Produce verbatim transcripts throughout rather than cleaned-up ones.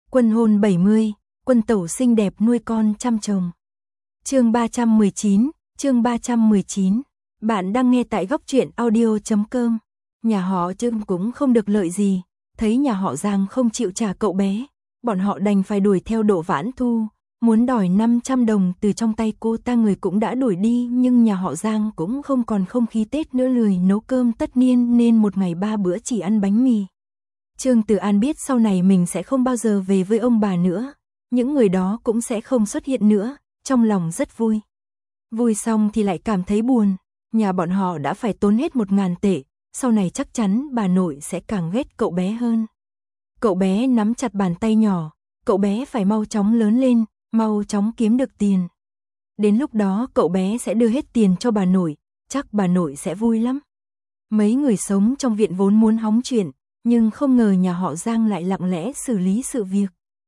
Quân hôn bảy mươi, quân tẩu xinh đẹp nuôi con trăm chồng. Chương ba trăm mười chín, chương ba trăm mười chín. Bạn đang nghe tại góc truyện audio chấm com. Nhà họ Trương cũng không được lợi gì, thấy nhà họ Giang không chịu trả cậu bé, bọn họ đành phải đuổi theo Đỗ Vãn Thu, muốn đòi năm trăm đồng từ trong tay cô ta. Người cũng đã đuổi đi, nhưng nhà họ Giang cũng không còn không khí Tết nữa, lười nấu cơm tất niên nên một ngày ba bữa chỉ ăn bánh mì. Trương Tử An biết sau này mình sẽ không bao giờ về với ông bà nữa, những người đó cũng sẽ không xuất hiện nữa, trong lòng rất vui. Vui xong thì lại cảm thấy buồn, nhà bọn họ đã phải tốn hết một ngàn tệ, sau này chắc chắn bà nội sẽ càng ghét cậu bé hơn. Cậu bé nắm chặt bàn tay nhỏ, cậu bé phải mau chóng lớn lên, mau chóng kiếm được tiền. Đến lúc đó cậu bé sẽ đưa hết tiền cho bà nội, chắc bà nội sẽ vui lắm. Mấy người sống trong viện vốn muốn hóng chuyện, nhưng không ngờ nhà họ Giang lại lặng lẽ xử lý sự việc.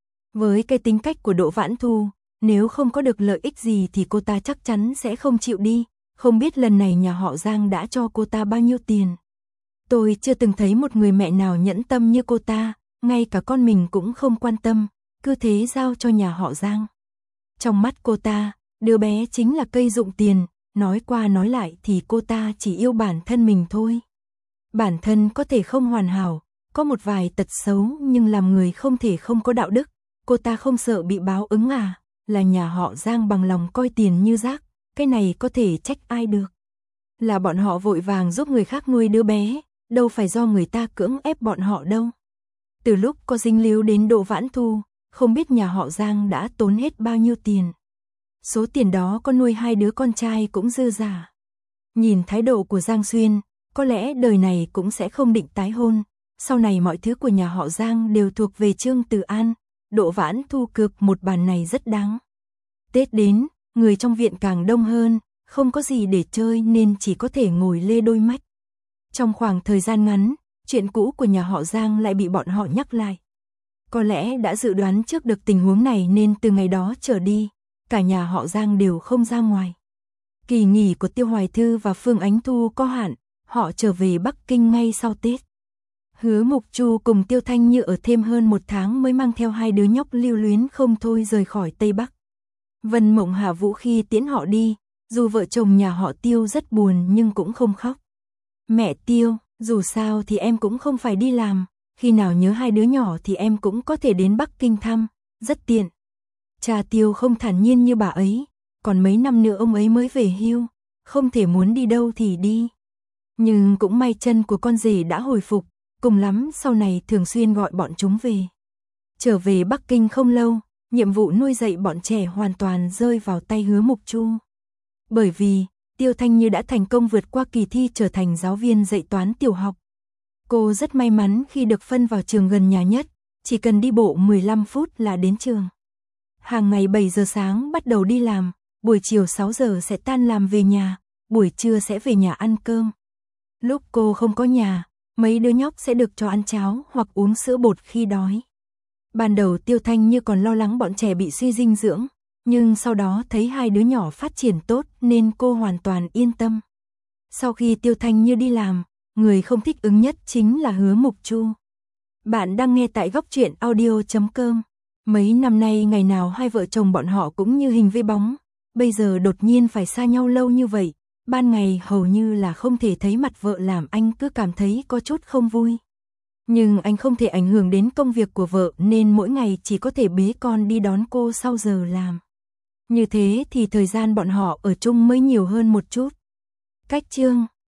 Với cái tính cách của Đỗ Vãn Thu, nếu không có được lợi ích gì thì cô ta chắc chắn sẽ không chịu đi, không biết lần này nhà họ Giang đã cho cô ta bao nhiêu tiền. Tôi chưa từng thấy một người mẹ nào nhẫn tâm như cô ta, ngay cả con mình cũng không quan tâm, cứ thế giao cho nhà họ Giang. Trong mắt cô ta, đứa bé chính là cây dụng tiền, nói qua nói lại thì cô ta chỉ yêu bản thân mình thôi. Bản thân có thể không hoàn hảo, có một vài tật xấu nhưng làm người không thể không có đạo đức, cô ta không sợ bị báo ứng à, là nhà họ Giang bằng lòng coi tiền như rác, cái này có thể trách ai được. Là bọn họ vội vàng giúp người khác nuôi đứa bé, đâu phải do người ta cưỡng ép bọn họ đâu. Từ lúc có dính líu đến Đỗ Vãn Thu, không biết nhà họ Giang đã tốn hết bao nhiêu tiền. Số tiền đó có nuôi hai đứa con trai cũng dư giả. Nhìn thái độ của Giang Xuyên, có lẽ đời này cũng sẽ không định tái hôn, sau này mọi thứ của nhà họ Giang đều thuộc về Trương Tử An, Đỗ Vãn Thu cược một bàn này rất đáng. Tết đến, người trong viện càng đông hơn, không có gì để chơi nên chỉ có thể ngồi lê đôi mách. Trong khoảng thời gian ngắn, chuyện cũ của nhà họ Giang lại bị bọn họ nhắc lại. Có lẽ đã dự đoán trước được tình huống này nên từ ngày đó trở đi, cả nhà họ Giang đều không ra ngoài. Kỳ nghỉ của Tiêu Hoài Thư và Phương Ánh Thu có hạn, họ trở về Bắc Kinh ngay sau Tết. Hứa Mục Chu cùng Tiêu Thanh Như ở thêm hơn một tháng mới mang theo hai đứa nhóc lưu luyến không thôi rời khỏi Tây Bắc. Vân Mộng Hạ Vũ khi tiễn họ đi, dù vợ chồng nhà họ Tiêu rất buồn nhưng cũng không khóc. Mẹ Tiêu, dù sao thì em cũng không phải đi làm, khi nào nhớ hai đứa nhỏ thì em cũng có thể đến Bắc Kinh thăm, rất tiện. Cha Tiêu không thản nhiên như bà ấy, còn mấy năm nữa ông ấy mới về hưu, không thể muốn đi đâu thì đi. Nhưng cũng may chân của con rể đã hồi phục, cùng lắm sau này thường xuyên gọi bọn chúng về. Trở về Bắc Kinh không lâu, nhiệm vụ nuôi dạy bọn trẻ hoàn toàn rơi vào tay Hứa Mục Chu. Bởi vì, Tiêu Thanh Như đã thành công vượt qua kỳ thi trở thành giáo viên dạy toán tiểu học. Cô rất may mắn khi được phân vào trường gần nhà nhất, chỉ cần đi bộ mười lăm phút là đến trường. Hàng ngày bảy giờ sáng bắt đầu đi làm, buổi chiều sáu giờ sẽ tan làm về nhà, buổi trưa sẽ về nhà ăn cơm. Lúc cô không có nhà, mấy đứa nhóc sẽ được cho ăn cháo hoặc uống sữa bột khi đói. Ban đầu Tiêu Thanh Như còn lo lắng bọn trẻ bị suy dinh dưỡng, nhưng sau đó thấy hai đứa nhỏ phát triển tốt nên cô hoàn toàn yên tâm. Sau khi Tiêu Thanh Như đi làm, người không thích ứng nhất chính là Hứa Mục Chu. Bạn đang nghe tại góc truyện audio chấm com. Mấy năm nay ngày nào hai vợ chồng bọn họ cũng như hình với bóng, bây giờ đột nhiên phải xa nhau lâu như vậy, ban ngày hầu như là không thể thấy mặt vợ làm anh cứ cảm thấy có chút không vui. Nhưng anh không thể ảnh hưởng đến công việc của vợ nên mỗi ngày chỉ có thể bế con đi đón cô sau giờ làm. Như thế thì thời gian bọn họ ở chung mới nhiều hơn một chút. Cách chương